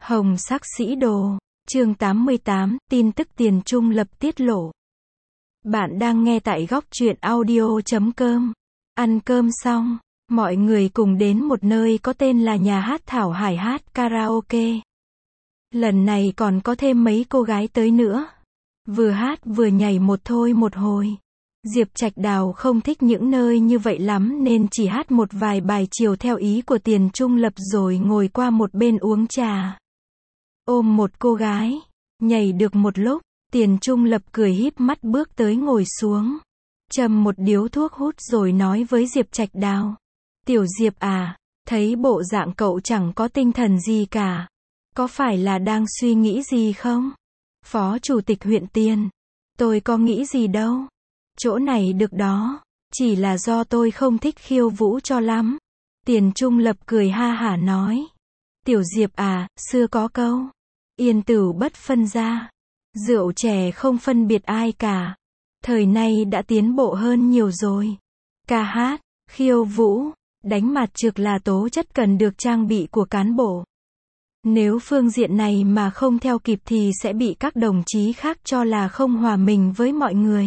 Hồng sắc sĩ đồ, chương 88, tin tức Tiền Trung Lập tiết lộ. Bạn đang nghe tại góc truyện audio.com. Ăn cơm xong, mọi người cùng đến một nơi có tên là nhà hát Thảo Hải hát karaoke. Lần này còn có thêm mấy cô gái tới nữa. Vừa hát vừa nhảy một thôi một hồi. Diệp Trạch Đào không thích những nơi như vậy lắm nên chỉ hát một vài bài chiều theo ý của Tiền Trung Lập rồi ngồi qua một bên uống trà. Ôm một cô gái, nhảy được một lúc, Tiền Trung Lập cười híp mắt bước tới ngồi xuống. Châm một điếu thuốc hút rồi nói với Diệp Trạch Đào. Tiểu Diệp à, thấy bộ dạng cậu chẳng có tinh thần gì cả. Có phải là đang suy nghĩ gì không? Phó Chủ tịch huyện Tiền. Tôi có nghĩ gì đâu. Chỗ này được đó. Chỉ là do tôi không thích khiêu vũ cho lắm. Tiền Trung Lập cười ha hả nói. Tiểu Diệp à, xưa có câu. Yên tửu bất phân gia. Rượu chè không phân biệt ai cả. Thời nay đã tiến bộ hơn nhiều rồi. Ca hát, khiêu vũ, đánh mặt trược là tố chất cần được trang bị của cán bộ. Nếu phương diện này mà không theo kịp thì sẽ bị các đồng chí khác cho là không hòa mình với mọi người.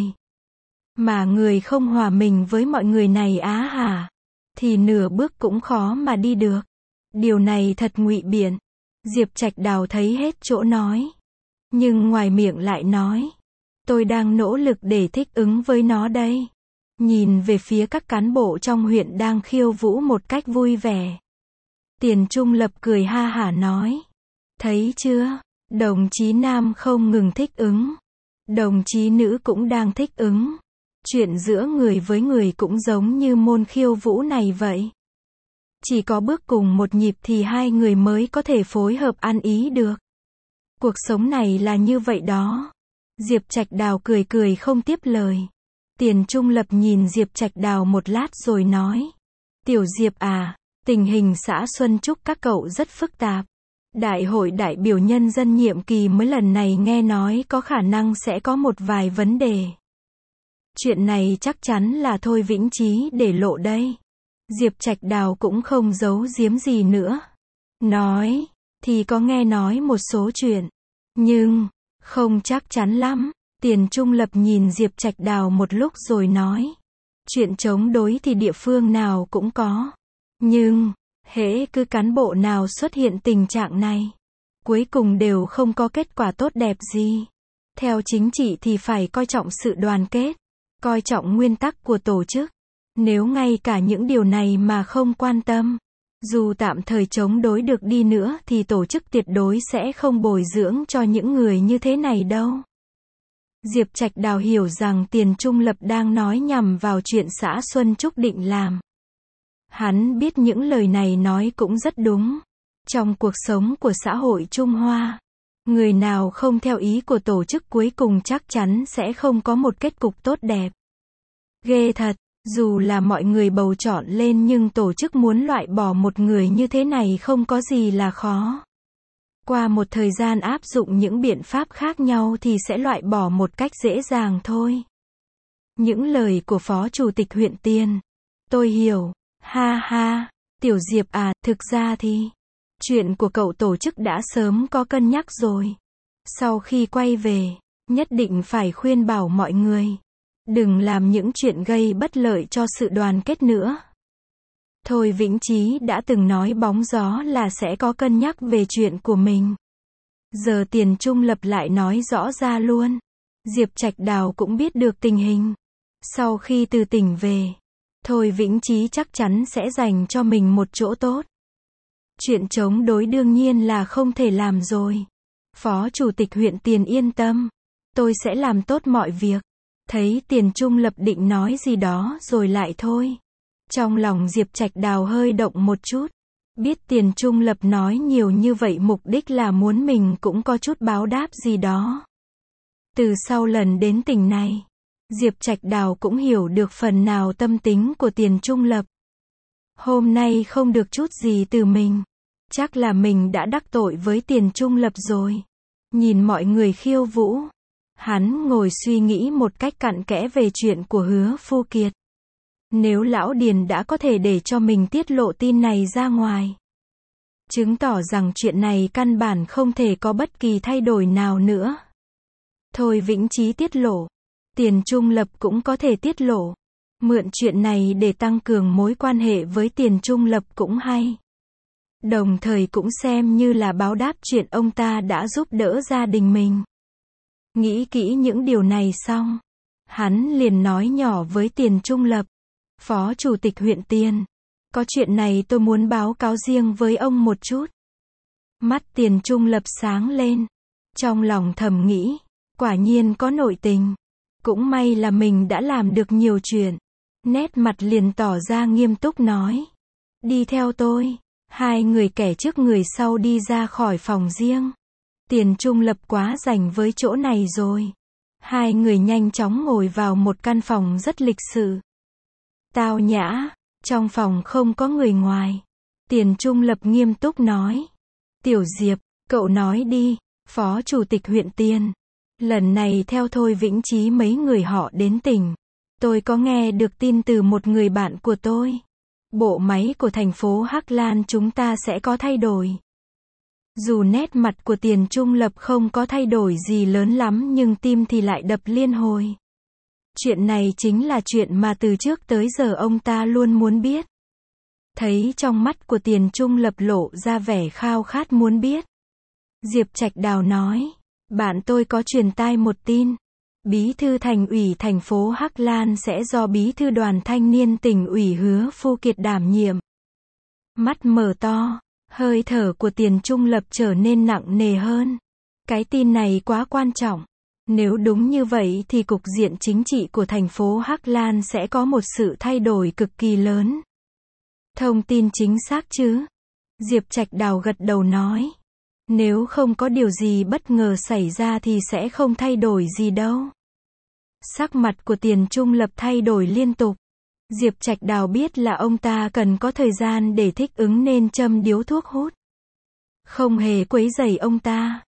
Mà người không hòa mình với mọi người này á hả, thì nửa bước cũng khó mà đi được. Điều này thật ngụy biện. Diệp Trạch Đào thấy hết chỗ nói. Nhưng ngoài miệng lại nói. Tôi đang nỗ lực để thích ứng với nó đây. Nhìn về phía các cán bộ trong huyện đang khiêu vũ một cách vui vẻ. Tiền Trung Lập cười ha hả nói. Thấy chưa, đồng chí nam không ngừng thích ứng. Đồng chí nữ cũng đang thích ứng. Chuyện giữa người với người cũng giống như môn khiêu vũ này vậy. Chỉ có bước cùng một nhịp thì hai người mới có thể phối hợp ăn ý được. Cuộc sống này là như vậy đó. Diệp Trạch Đào cười cười không tiếp lời. Tiền Trung Lập nhìn Diệp Trạch Đào một lát rồi nói. Tiểu Diệp à, tình hình xã Xuân Trúc các cậu rất phức tạp. Đại hội đại biểu nhân dân nhiệm kỳ mới lần này nghe nói có khả năng sẽ có một vài vấn đề. Chuyện này chắc chắn là Thôi Vĩnh Chí để lộ đây. Diệp Trạch Đào cũng không giấu giếm gì nữa. Nói, thì có nghe nói một số chuyện. Nhưng, không chắc chắn lắm. Tiền Trung Lập nhìn Diệp Trạch Đào một lúc rồi nói. Chuyện chống đối thì địa phương nào cũng có. Nhưng, hễ cứ cán bộ nào xuất hiện tình trạng này, cuối cùng đều không có kết quả tốt đẹp gì. Theo chính trị thì phải coi trọng sự đoàn kết, coi trọng nguyên tắc của tổ chức. Nếu ngay cả những điều này mà không quan tâm, dù tạm thời chống đối được đi nữa thì tổ chức tuyệt đối sẽ không bồi dưỡng cho những người như thế này đâu. Diệp Trạch Đào hiểu rằng Tiền Trung Lập đang nói nhằm vào chuyện xã Xuân Trúc định làm. Hắn biết những lời này nói cũng rất đúng. Trong cuộc sống của xã hội Trung Hoa, người nào không theo ý của tổ chức cuối cùng chắc chắn sẽ không có một kết cục tốt đẹp. Ghê thật, dù là mọi người bầu chọn lên nhưng tổ chức muốn loại bỏ một người như thế này không có gì là khó. Qua một thời gian áp dụng những biện pháp khác nhau thì sẽ loại bỏ một cách dễ dàng thôi. Những lời của Phó Chủ tịch huyện Tiền. Tôi hiểu. Ha ha. Tiểu Diệp à, thực ra thì chuyện của cậu tổ chức đã sớm có cân nhắc rồi. Sau khi quay về, nhất định phải khuyên bảo mọi người. Đừng làm những chuyện gây bất lợi cho sự đoàn kết nữa. Thôi Vĩnh Chí đã từng nói bóng gió là sẽ có cân nhắc về chuyện của mình. Giờ Tiền Trung Lập lại nói rõ ra luôn. Diệp Trạch Đào cũng biết được tình hình. Sau khi từ tỉnh về, Thôi Vĩnh Chí chắc chắn sẽ dành cho mình một chỗ tốt. Chuyện chống đối đương nhiên là không thể làm rồi. Phó Chủ tịch huyện Tiền yên tâm. Tôi sẽ làm tốt mọi việc. Thấy Tiền Trung Lập định nói gì đó rồi lại thôi. Trong lòng Diệp Trạch Đào hơi động một chút. Biết Tiền Trung Lập nói nhiều như vậy mục đích là muốn mình cũng có chút báo đáp gì đó. Từ sau lần đến tỉnh này, Diệp Trạch Đào cũng hiểu được phần nào tâm tính của Tiền Trung Lập. Hôm nay không được chút gì từ mình. Chắc là mình đã đắc tội với Tiền Trung Lập rồi. Nhìn mọi người khiêu vũ, hắn ngồi suy nghĩ một cách cặn kẽ về chuyện của Hứa Phu Kiệt. Nếu lão Điền đã có thể để cho mình tiết lộ tin này ra ngoài, chứng tỏ rằng chuyện này căn bản không thể có bất kỳ thay đổi nào nữa. Thôi Vĩnh Chí tiết lộ, Tiền Trung Lập cũng có thể tiết lộ. Mượn chuyện này để tăng cường mối quan hệ với Tiền Trung Lập cũng hay. Đồng thời cũng xem như là báo đáp chuyện ông ta đã giúp đỡ gia đình mình. Nghĩ kỹ những điều này xong, hắn liền nói nhỏ với Tiền Trung Lập. Phó Chủ tịch huyện Tiền, có chuyện này tôi muốn báo cáo riêng với ông một chút. Mắt Tiền Trung Lập sáng lên. Trong lòng thầm nghĩ, quả nhiên có nội tình. Cũng may là mình đã làm được nhiều chuyện. Nét mặt liền tỏ ra nghiêm túc nói. Đi theo tôi. Hai người kẻ trước người sau đi ra khỏi phòng riêng. Tiền Trung Lập quá rảnh với chỗ này rồi. Hai người nhanh chóng ngồi vào một căn phòng rất lịch sự. Tao nhã, trong phòng không có người ngoài. Tiền Trung Lập nghiêm túc nói. Tiểu Diệp, cậu nói đi, Phó Chủ tịch huyện Tiền. Lần này theo Thôi Vĩnh Chí mấy người họ đến tỉnh. Tôi có nghe được tin từ một người bạn của tôi. Bộ máy của thành phố Hắc Lan chúng ta sẽ có thay đổi. Dù nét mặt của Tiền Trung Lập không có thay đổi gì lớn lắm nhưng tim thì lại đập liên hồi. Chuyện này chính là chuyện mà từ trước tới giờ ông ta luôn muốn biết. Thấy trong mắt của Tiền Trung Lập lộ ra vẻ khao khát muốn biết. Diệp Trạch Đào nói, bạn tôi có truyền tai một tin. Bí thư thành ủy thành phố Hắc Lan sẽ do bí thư đoàn thanh niên tỉnh ủy Hứa Phu Kiệt đảm nhiệm. Mắt mở to, hơi thở của Tiền Trung Lập trở nên nặng nề hơn. Cái tin này quá quan trọng. Nếu đúng như vậy thì cục diện chính trị của thành phố Hắc Lan sẽ có một sự thay đổi cực kỳ lớn. Thông tin chính xác chứ? Diệp Trạch Đào gật đầu nói. Nếu không có điều gì bất ngờ xảy ra thì sẽ không thay đổi gì đâu. Sắc mặt của Tiền Trung Lập thay đổi liên tục. Diệp Trạch Đào biết là ông ta cần có thời gian để thích ứng nên châm điếu thuốc hút. Không hề quấy rầy ông ta.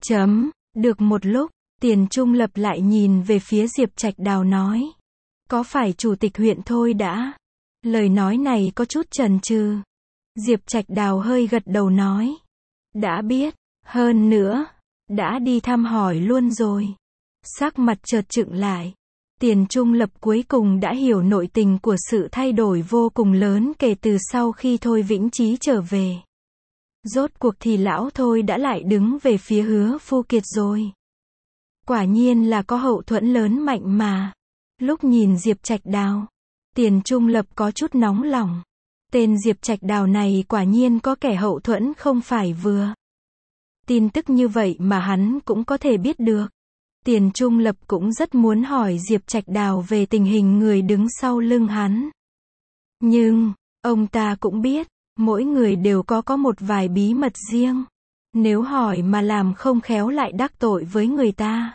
Được một lúc, Tiền Trung Lập lại nhìn về phía Diệp Trạch Đào nói. Có phải Chủ tịch huyện Thôi đã? Lời nói này có chút chần chừ. Diệp Trạch Đào hơi gật đầu nói. Đã biết, hơn nữa, đã đi thăm hỏi luôn rồi. Sắc mặt chợt chững lại. Tiền Trung Lập cuối cùng đã hiểu nội tình của sự thay đổi vô cùng lớn kể từ sau khi Thôi Vĩnh Chí trở về. Rốt cuộc thì lão Thôi đã lại đứng về phía Hứa Phu Kiệt rồi. Quả nhiên là có hậu thuẫn lớn mạnh mà. Lúc nhìn Diệp Trạch Đào, Tiền Trung Lập có chút nóng lòng. Tên Diệp Trạch Đào này quả nhiên có kẻ hậu thuẫn không phải vừa. Tin tức như vậy mà hắn cũng có thể biết được. Tiền Trung Lập cũng rất muốn hỏi Diệp Trạch Đào về tình hình người đứng sau lưng hắn. Nhưng, ông ta cũng biết, mỗi người đều có một vài bí mật riêng. Nếu hỏi mà làm không khéo lại đắc tội với người ta.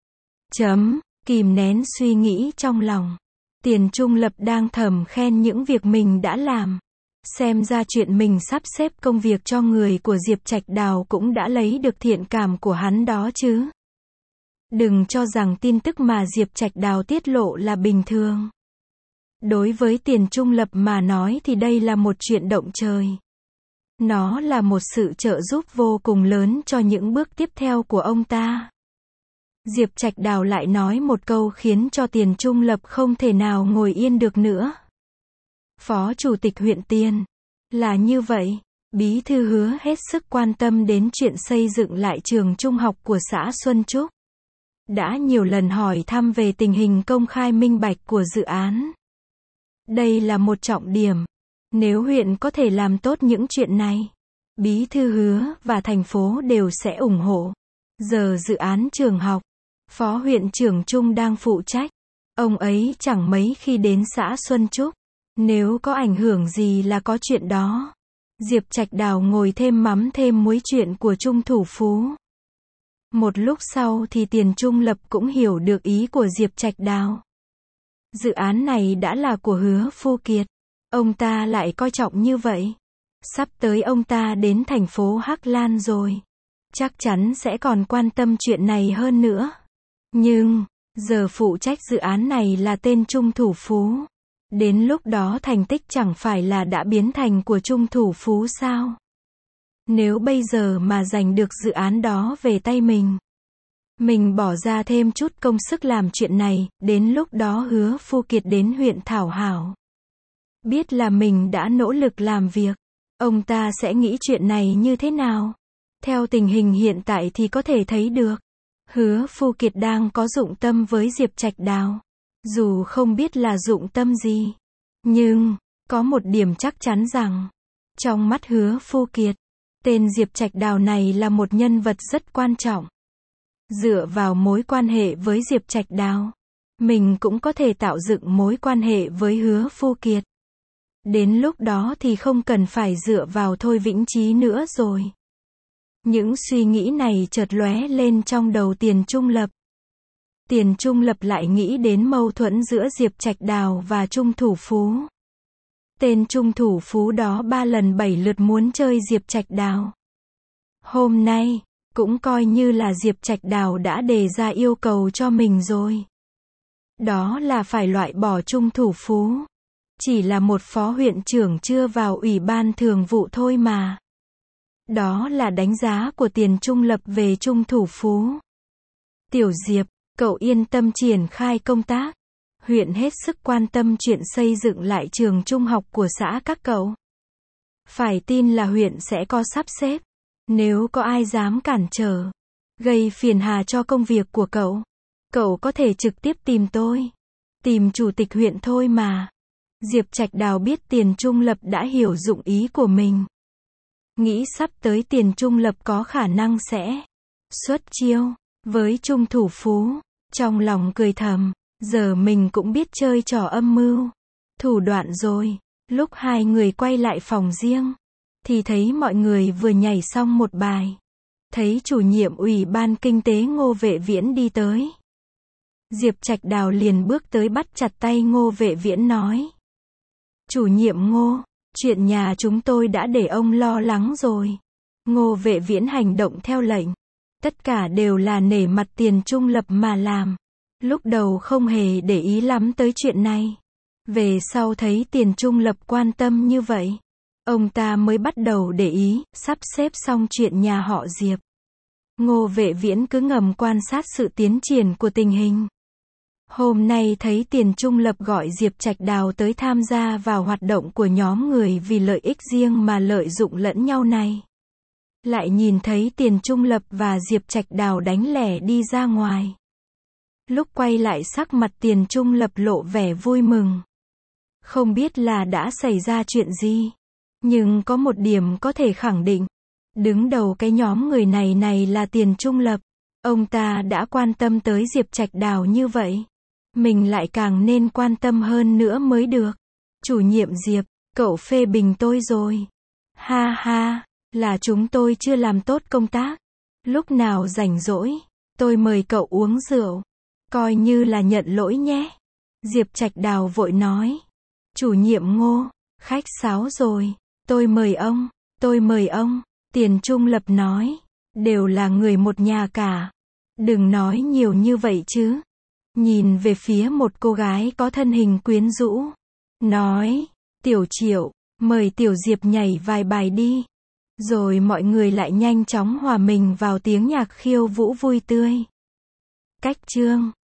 Kìm nén suy nghĩ trong lòng. Tiền Trung Lập đang thầm khen những việc mình đã làm. Xem ra chuyện mình sắp xếp công việc cho người của Diệp Trạch Đào cũng đã lấy được thiện cảm của hắn đó chứ. Đừng cho rằng tin tức mà Diệp Trạch Đào tiết lộ là bình thường. Đối với Tiền Trung Lập mà nói thì đây là một chuyện động trời. Nó là một sự trợ giúp vô cùng lớn cho những bước tiếp theo của ông ta. Diệp Trạch Đào lại nói một câu khiến cho Tiền Trung Lập không thể nào ngồi yên được nữa. Phó Chủ tịch huyện Tiền. Là như vậy, Bí thư Hứa hết sức quan tâm đến chuyện xây dựng lại trường trung học của xã Xuân Trúc. Đã nhiều lần hỏi thăm về tình hình công khai minh bạch của dự án. Đây là một trọng điểm. Nếu huyện có thể làm tốt những chuyện này, Bí thư Hứa và thành phố đều sẽ ủng hộ. Giờ dự án trường học, Phó huyện trưởng Trung đang phụ trách. Ông ấy chẳng mấy khi đến xã Xuân Trúc. Nếu có ảnh hưởng gì là có chuyện đó. Diệp Trạch Đào ngồi thêm mắm thêm muối chuyện của Trung Thủ Phú. Một lúc sau thì Tiền Trung Lập cũng hiểu được ý của Diệp Trạch Đào. Dự án này đã là của Hứa Phu Kiệt. Ông ta lại coi trọng như vậy. Sắp tới ông ta đến thành phố Hắc Lan rồi. Chắc chắn sẽ còn quan tâm chuyện này hơn nữa. Nhưng, giờ phụ trách dự án này là tên Trung Thủ Phú. Đến lúc đó thành tích chẳng phải là đã biến thành của Trung Thủ Phú sao? Nếu bây giờ mà giành được dự án đó về tay mình bỏ ra thêm chút công sức làm chuyện này, đến lúc đó Hứa Phu Kiệt đến huyện Thảo Hảo. Biết là mình đã nỗ lực làm việc, ông ta sẽ nghĩ chuyện này như thế nào? Theo tình hình hiện tại thì có thể thấy được, Hứa Phu Kiệt đang có dụng tâm với Diệp Trạch Đào. Dù không biết là dụng tâm gì, nhưng có một điểm chắc chắn rằng, trong mắt Hứa Phu Kiệt, tên Diệp Trạch Đào này là một nhân vật rất quan trọng. Dựa vào mối quan hệ với Diệp Trạch Đào, mình cũng có thể tạo dựng mối quan hệ với Hứa Phu Kiệt. Đến lúc đó thì không cần phải dựa vào Thôi Vĩnh Chí nữa rồi. Những suy nghĩ này chợt lóe lên trong đầu Tiền Trung Lập. Tiền Trung Lập lại nghĩ đến mâu thuẫn giữa Diệp Trạch Đào và Trung Thủ Phú. Tên Trung Thủ Phú đó 3 lần 7 lượt muốn chơi Diệp Trạch Đào. Hôm nay, cũng coi như là Diệp Trạch Đào đã đề ra yêu cầu cho mình rồi. Đó là phải loại bỏ Trung Thủ Phú. Chỉ là một phó huyện trưởng chưa vào ủy ban thường vụ thôi mà. Đó là đánh giá của Tiền Trung Lập về Trung Thủ Phú. Tiểu Diệp, cậu yên tâm triển khai công tác. Huyện hết sức quan tâm chuyện xây dựng lại trường trung học của xã các cậu. Phải tin là huyện sẽ có sắp xếp. Nếu có ai dám cản trở, gây phiền hà cho công việc của cậu có thể trực tiếp tìm tôi. Tìm chủ tịch huyện thôi mà. Diệp Trạch Đào biết Tiền Trung Lập đã hiểu dụng ý của mình. Nghĩ sắp tới Tiền Trung Lập có khả năng sẽ xuất chiêu với Trung Thủ Phú. Trong lòng cười thầm, giờ mình cũng biết chơi trò âm mưu, thủ đoạn rồi. Lúc hai người quay lại phòng riêng, thì thấy mọi người vừa nhảy xong một bài. Thấy chủ nhiệm ủy ban kinh tế Ngô Vệ Viễn đi tới. Diệp Trạch Đào liền bước tới bắt chặt tay Ngô Vệ Viễn nói. Chủ nhiệm Ngô, chuyện nhà chúng tôi đã để ông lo lắng rồi. Ngô Vệ Viễn hành động theo lệnh. Tất cả đều là nể mặt Tiền Trung Lập mà làm. Lúc đầu không hề để ý lắm tới chuyện này. Về sau thấy Tiền Trung Lập quan tâm như vậy, ông ta mới bắt đầu để ý, sắp xếp xong chuyện nhà họ Diệp. Ngô Vệ Viễn cứ ngầm quan sát sự tiến triển của tình hình. Hôm nay thấy Tiền Trung Lập gọi Diệp Trạch Đào tới tham gia vào hoạt động của nhóm người vì lợi ích riêng mà lợi dụng lẫn nhau này. Lại nhìn thấy Tiền Trung Lập và Diệp Trạch Đào đánh lẻ đi ra ngoài. Lúc quay lại sắc mặt Tiền Trung Lập lộ vẻ vui mừng. Không biết là đã xảy ra chuyện gì. Nhưng có một điểm có thể khẳng định. Đứng đầu cái nhóm người này là Tiền Trung Lập. Ông ta đã quan tâm tới Diệp Trạch Đào như vậy. Mình lại càng nên quan tâm hơn nữa mới được. Chủ nhiệm Diệp, cậu phê bình tôi rồi. Ha ha, là chúng tôi chưa làm tốt công tác. Lúc nào rảnh rỗi, tôi mời cậu uống rượu. Coi như là nhận lỗi nhé. Diệp Trạch Đào vội nói. Chủ nhiệm Ngô, khách sáo rồi. Tôi mời ông. Tiền Trung Lập nói. Đều là người một nhà cả. Đừng nói nhiều như vậy chứ. Nhìn về phía một cô gái có thân hình quyến rũ. Nói. Tiểu Triệu, mời Tiểu Diệp nhảy vài bài đi. Rồi mọi người lại nhanh chóng hòa mình vào tiếng nhạc khiêu vũ vui tươi. Cách chương